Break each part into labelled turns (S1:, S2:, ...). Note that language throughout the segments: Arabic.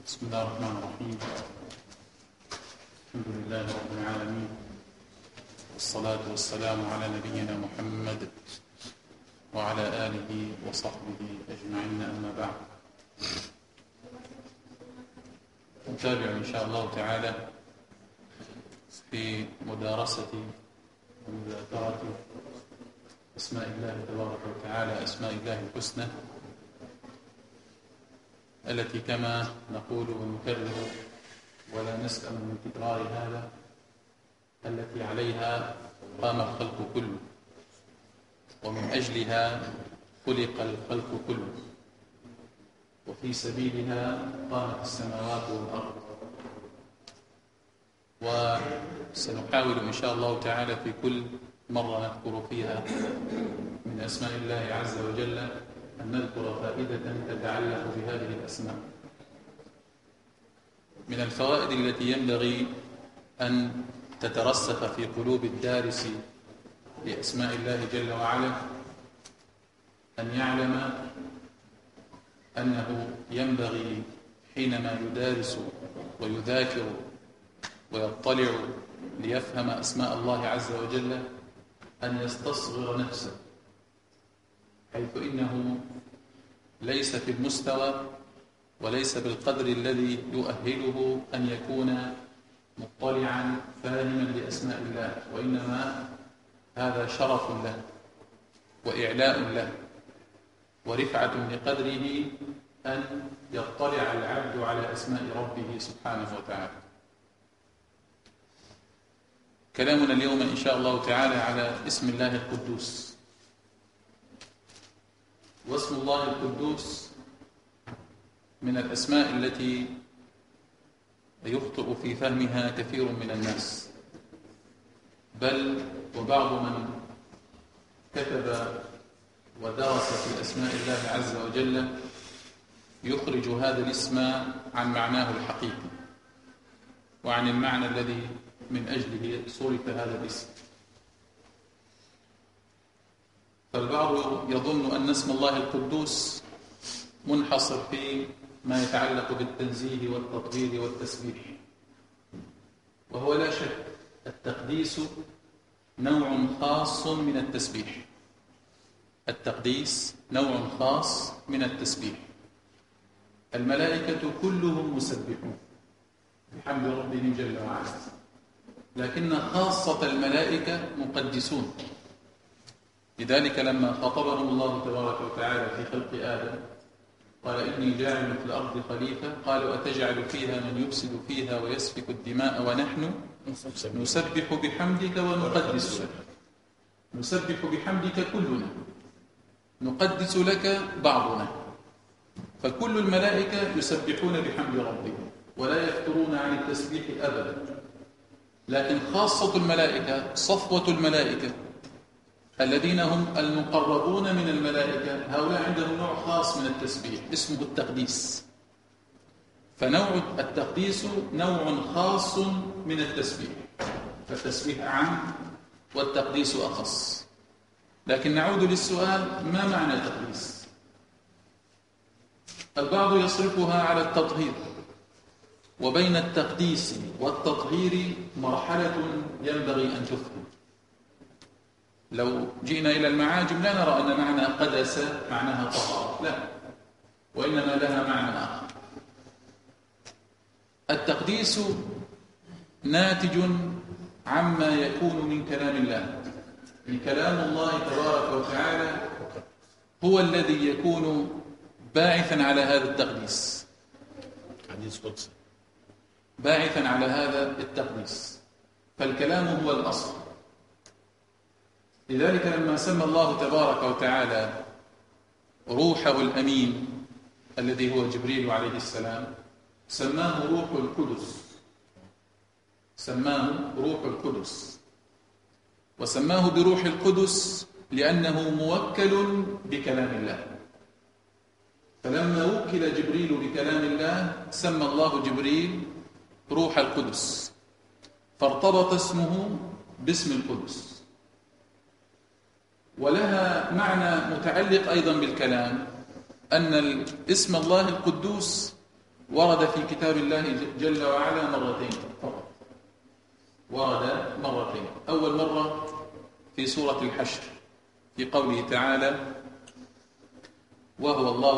S1: بسم الله الرحمن الرحيم. الحمد لله رب العالمين، والصلاة والسلام على نبينا محمد وعلى آله وصحبه أجمعين، أما بعد. نتابع إن شاء الله تعالى في مدارسة ومذاكرة أسماء الله تبارك وتعالى، أسماء الله الحسنى، التي كما نقول ونكرر ولا نسأم من تكرار هذا، التي عليها قام الخلق كله، ومن أجلها خلق الخلق كله، وفي سبيلها قامت السماوات والأرض. وسنحاول إن شاء الله تعالى في كل مرة نذكر فيها من أسماء الله عز وجل أن نذكر فائدة تتعلق بهذه الأسماء. من الفوائد التي ينبغي أن تترسخ في قلوب الدارس لأسماء الله جل وعلا أن يعلم أنه ينبغي حينما يدارس ويذاكر ويطلع ليفهم أسماء الله عز وجل أن يستصغر نفسه، حيث إنه ليس في المستوى وليس بالقدر الذي يؤهله أن يكون مطلعا فاهما لأسماء الله، وإنما هذا شرف له وإعلاء له ورفعة لقدره أن يطلع العبد على أسماء ربه سبحانه وتعالى. كلامنا اليوم إن شاء الله تعالى على اسم الله القدوس. واسم الله القدوس من الأسماء التي يخطئ في فهمها كثير من الناس، بل وبعض من كتب ودرس في أسماء الله عز وجل يخرج هذا الاسم عن معناه الحقيقي وعن المعنى الذي من أجله صرف هذا الاسم. فالبعض يظن أن اسم الله القدوس منحصر في ما يتعلق بالتنزيه والتطهير والتسبيح، وهو لا شك التقديس نوع خاص من التسبيح. التقديس نوع خاص من التسبيح. الملائكة كلهم مسبحون بحمد ربهم جل وعلا، لكن خاصة الملائكة مقدسون. لذلك لما خاطبهم الله تبارك وتعالى في خلق آدم قال إني جاعل في الأرض خليفة، قالوا أتجعل فيها من يفسد فيها ويسفك الدماء ونحن نسبح بحمدك ونقدس لك. نسبح بحمدك كلنا، نقدس لك بعضنا. فكل الملائكة يسبحون بحمد ربهم ولا يفترون عن التسبيح أبدا، لكن خاصة الملائكة، صفوة الملائكة الذين هم المقربون من الملائكة، هؤلاء عندهم نوع خاص من التسبيح اسمه التقديس. فنوع التقديس نوع خاص من التسبيح، فالتسبيح أعم والتقديس أخص. لكن نعود للسؤال: ما معنى التقديس؟ البعض يصرفها على التطهير، وبين التقديس والتطهير مرحلة ينبغي أن تفهم. لو جئنا إلى المعاجم لا نرى أن معنى قدس معناها طهارة، لا، وإنما لها معنى آخر. التقديس ناتج عما يكون من كلام الله. كلام الله تبارك وتعالى هو الذي يكون باعثا على هذا التقديس، حديث قدسي باعثا على هذا التقديس. فالكلام هو الأصل. لذلك لما سمى الله تبارك وتعالى روحه الأمين الذي هو جبريل عليه السلام سماه روح القدس، سماه روح القدس، وسماه بروح القدس لأنه موكل بكلام الله. فلما وكل جبريل بكلام الله سمى الله جبريل روح القدس، فارتبط اسمه باسم القدس. ولها معنى متعلق أيضا بالكلام، أن اسم الله القدوس ورد في كتاب الله جل وعلا مرتين فقط، ورد مرتين. أول مرة في سورة الحشر في قوله تعالى: وهو الله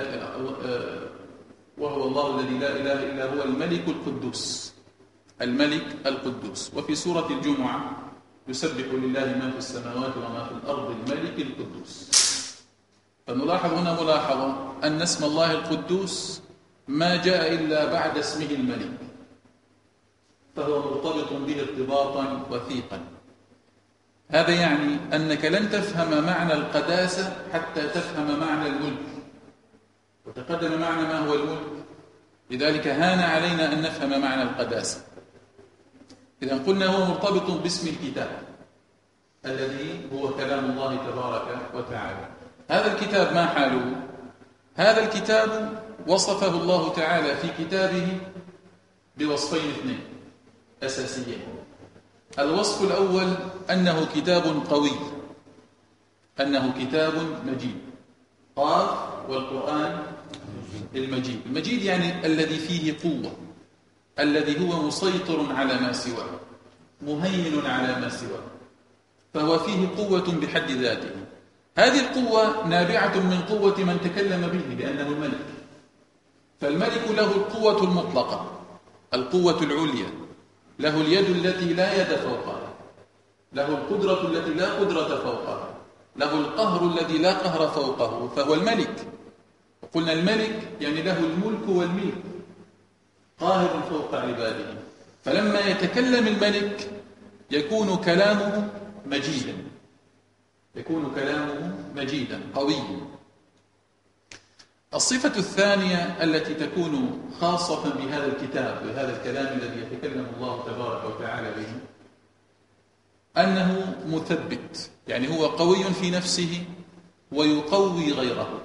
S1: الذي لا إله إلا هو الملك القدوس، الملك القدوس. وفي سورة الجمعة: يسبح لله ما في السماوات وما في الأرض الملك القدوس. فنلاحظ هنا ملاحظة أن اسم الله القدوس ما جاء إلا بعد اسمه الملك، فهو مرتبط به ارتباطا وثيقا. هذا يعني أنك لن تفهم معنى القداسة حتى تفهم معنى الملك، وتقدم معنى ما هو الملك، لذلك هان علينا أن نفهم معنى القداسة. إذا قلنا هو مرتبط باسم الكتاب الذي هو كلام الله تبارك وتعالى. هذا الكتاب ما حاله؟ هذا الكتاب وصفه الله تعالى في كتابه بوصفين اثنين أساسيين. الوصف الأول أنه كتاب قوي، أنه كتاب مجيد. قاف والقرآن المجيد. المجيد يعني الذي فيه قوة، الذي هو مسيطر على ما سواه، مهيمن على ما سواه، فهو فيه قوة بحد ذاته. هذه القوة نابعة من قوة من تكلم به لأنه الملك. فالملك له القوة المطلقة، القوة العليا، له اليد التي لا يد فوقها، له القدرة التي لا قدرة فوقها، له القهر الذي لا قهر فوقه، فهو الملك. وقلنا الملك يعني له الملك والملك، قاهر فوق عباده. فلما يتكلم الملك يكون كلامه مجيدا، يكون كلامه مجيدا قويا. الصفة الثانية التي تكون خاصة بهذا الكتاب، بهذا الكلام الذي يتكلم الله تبارك وتعالى به، أنه مثبت، يعني هو قوي في نفسه ويقوي غيره.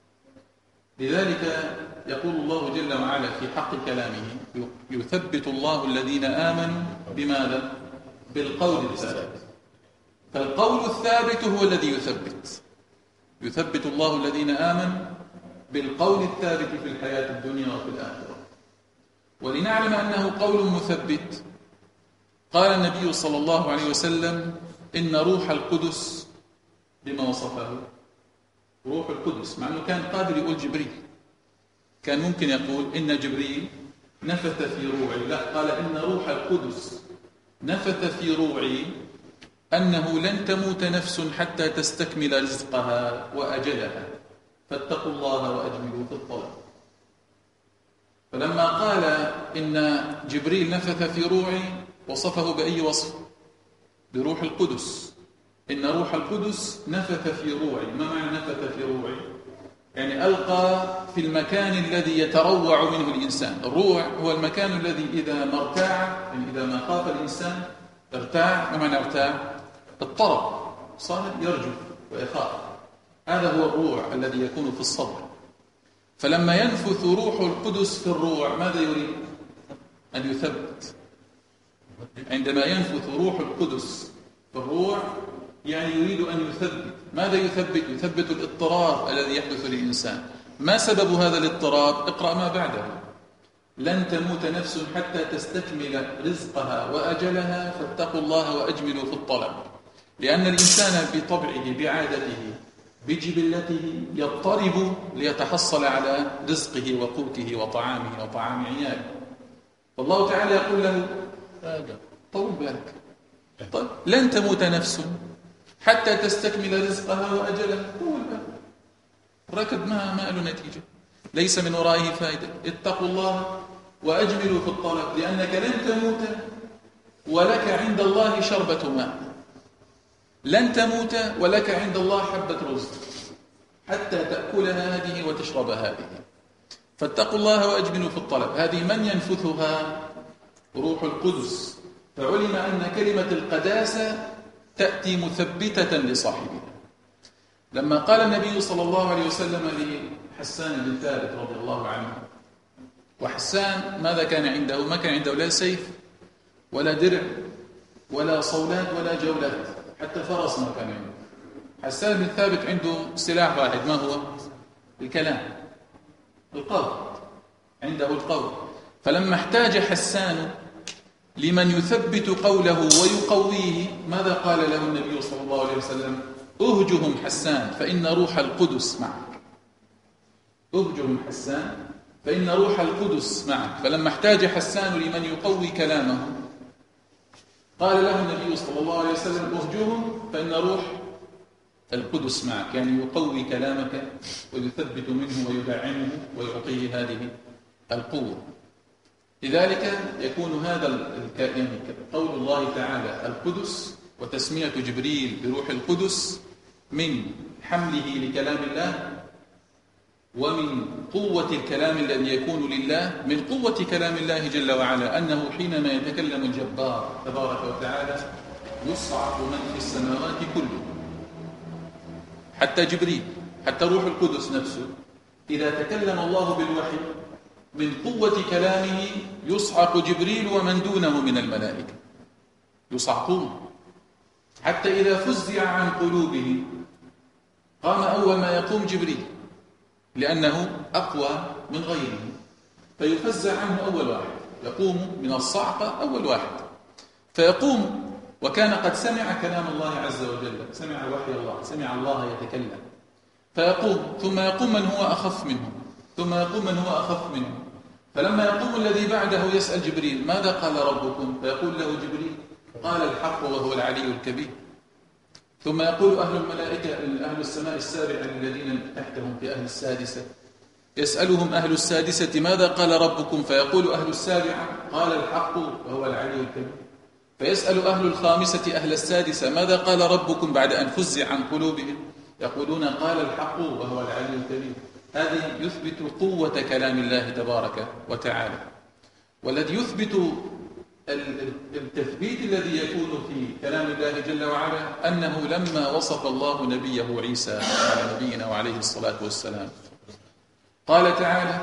S1: لذلك يقول الله جل وعلا في حق كلامه: يثبت الله الذين آمنوا بماذا؟ بالقول الثابت. فالقول الثابت هو الذي يثبت الله الذين آمنوا بالقول الثابت في الحياة الدنيا وفي الآخرة. ولنعلم أنه قول مثبت قال النبي صلى الله عليه وسلم: إن روح القدس، بما وصفه روح القدس، مع أنه كان قادر يقول جبريل، كان ممكن يقول إن جبريل نفث في روعي، لا، قال إن روح القدس نفث في روعي أنه لن تموت نفس حتى تستكمل رزقها وأجلها فاتقوا الله وأجملوا في الطلب. فلما قال إن جبريل نفث في روعي وصفه بأي وصف؟ بروح القدس. إن روح القدس نفث في روعي. ما معنى نفث في روعي؟ يعني ألقى في المكان الذي يتروع منه الإنسان. الروع هو المكان الذي إذا ما ارتاع، يعني إذا ما خاف الإنسان ارتاع. ما معنى ارتاع؟ اضطرب، صار يرجف ويخاف. هذا هو الروع الذي يكون في الصدر. فلما ينفث روح القدس في الروع ماذا يريد؟ أن يثبت. عندما ينفث روح القدس في الروع يعني يريد أن يثبت. ماذا يثبت؟ يثبت الاضطراب الذي يحدث للإنسان. ما سبب هذا الاضطراب؟ اقرأ ما بعده: لن تموت نفس حتى تستكمل رزقها وأجلها فاتقوا الله وأجملوا في الطلب. لأن الإنسان بطبعه، بعادته، بجبلته يضطرب ليتحصل على رزقه وقوته وطعامه وطعام عياله. فالله تعالى يقول له: طول بالك، طيب لن تموت نفس حتى تستكمل رزقها وأجلها. طول بالك، الركض ما له نتيجة، ليس من ورائه فائدة. اتقوا الله وأجملوا في الطلب، لأنك لن تموت ولك عند الله شربة ماء، لن تموت ولك عند الله حبة رزق حتى تأكلها هذه وتشرب هذه. فاتقوا الله وأجملوا في الطلب. هذه من ينفثها؟ روح القدس. فعلم أن كلمة القداسة تأتي مثبتة لصاحبها. لما قال النبي صلى الله عليه وسلم لحسان بن ثابت رضي الله عنه، وحسان ماذا كان عنده؟ ما كان عنده لا سيف ولا درع ولا صولات ولا جولات، حتى فرس ما كان عنده. حسان بن ثابت عنده سلاح واحد، ما هو؟ الكلام، القول. عنده القول. فلما احتاج حسان لمن يثبت قوله ويقويه، ماذا قال له النبي صلى الله عليه وسلم؟ أهجهم حسان فإن روح القدس معك. أهجهم حسان فإن روح القدس معك. فلما احتاج حسان لمن يقوي كلامه قال له النبي صلى الله عليه وسلم أهجهم فإن روح القدس معك، يعني يقوي كلامك ويثبت منه ويدعمه ويعطيه هذه القوة. لذلك يكون هذا يعني قول الله تعالى القدس وتسمية جبريل بروح القدس من حمله لكلام الله، ومن قوة الكلام الذي يكون لله، من قوة كلام الله جل وعلا أنه حينما يتكلم الجبار تبارك وتعالى يصعق من في السماوات كله، حتى جبريل، حتى روح القدس نفسه إذا تكلم الله بالوحي من قوة كلامه يصعق جبريل ومن دونه من الملائكة، يصعقون حتى إذا فزع عن قلوبهم قام أول ما يقوم جبريل لأنه أقوى من غيره، فيفزع عنه أول واحد، يقوم من الصعقة أول واحد فيقوم، وكان قد سمع كلام الله عز وجل، سمع وحي الله، سمع الله يتكلم، فيقوم، ثم يقوم من هو أخف منه، ثم يقوم من هو أخف منه، فلما يقوم الذي بعده يسأل جبريل ماذا قال ربكم؟ فيقول له جبريل قال الحق وهو العلي الكبير. ثم يقول أهل الملائكة، أهل السماء السابعة الذين تحتهم في أهل السادسة، يسألهم أهل السادسة ماذا قال ربكم؟ فيقول أهل السابعة قال الحق وهو العلي الكبير. فيسأل أهل الخامسة أهل السادسة ماذا قال ربكم بعد أن فزع عن قلوبهم؟ يقولون قال الحق وهو العلي الكبير. هذه يثبت قوة كلام الله تبارك وتعالى. والذي يثبت التثبيت الذي يكون في كلام الله جل وعلا أنه لما وصف الله نبيه عيسى على نبينا وعليه الصلاة والسلام قال تعالى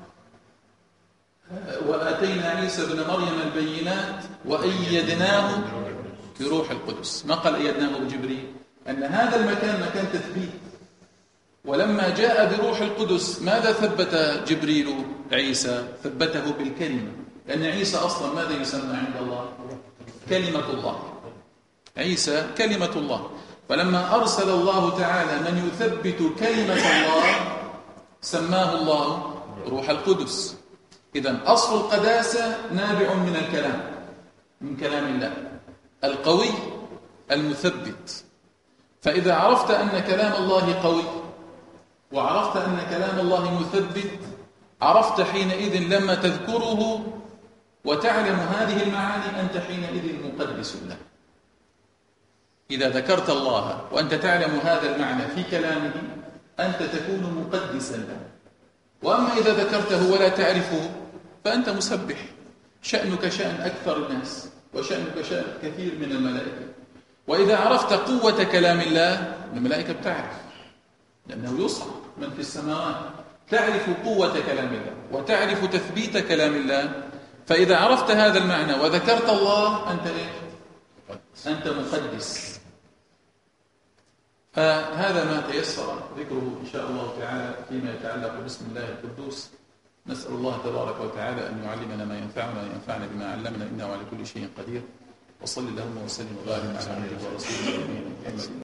S1: وآتينا عيسى بن مريم البينات وأيدناه بروح القدس. ما قال أيدناه بجبريل؟ أن هذا المكان مكان تثبيت، ولما جاء بروح القدس ماذا ثبت جبريل عيسى؟ ثبته بالكلمة، لأن عيسى أصلا ماذا يسمى عند الله؟ كلمة الله. عيسى كلمة الله. فلما أرسل الله تعالى من يثبت كلمة الله سماه الله روح القدس. إذن أصل القداسة نابع من الكلام، من كلام الله القوي المثبت. فإذا عرفت أن كلام الله قوي وعرفت أن كلام الله مثبت، عرفت حينئذ لما تذكره وتعلم هذه المعاني أنت حينئذ مقدس له. إذا ذكرت الله وأنت تعلم هذا المعنى في كلامه أنت تكون مقدسا له. وأما إذا ذكرته ولا تعرفه فأنت مسبح، شأنك شأن أكثر الناس وشأنك شأن كثير من الملائكة. وإذا عرفت قوة كلام الله الملائكة بتعرف، لأنه يصعق من في السماوات، تعرف قوة كلام الله وتعرف تثبيت كلام الله. فإذا عرفت هذا المعنى وذكرت الله أنت أنت مقدس. فهذا ما تيسر ذكره إن شاء الله تعالى فيما يتعلق باسم الله القدوس. نسأل الله تبارك وتعالى أن يعلمنا ما ينفعنا وينفعنا بما علمنا، إنه على كل شيء قدير. وصل اللهم وسلم وبارك على عبدك ورسولك محمد.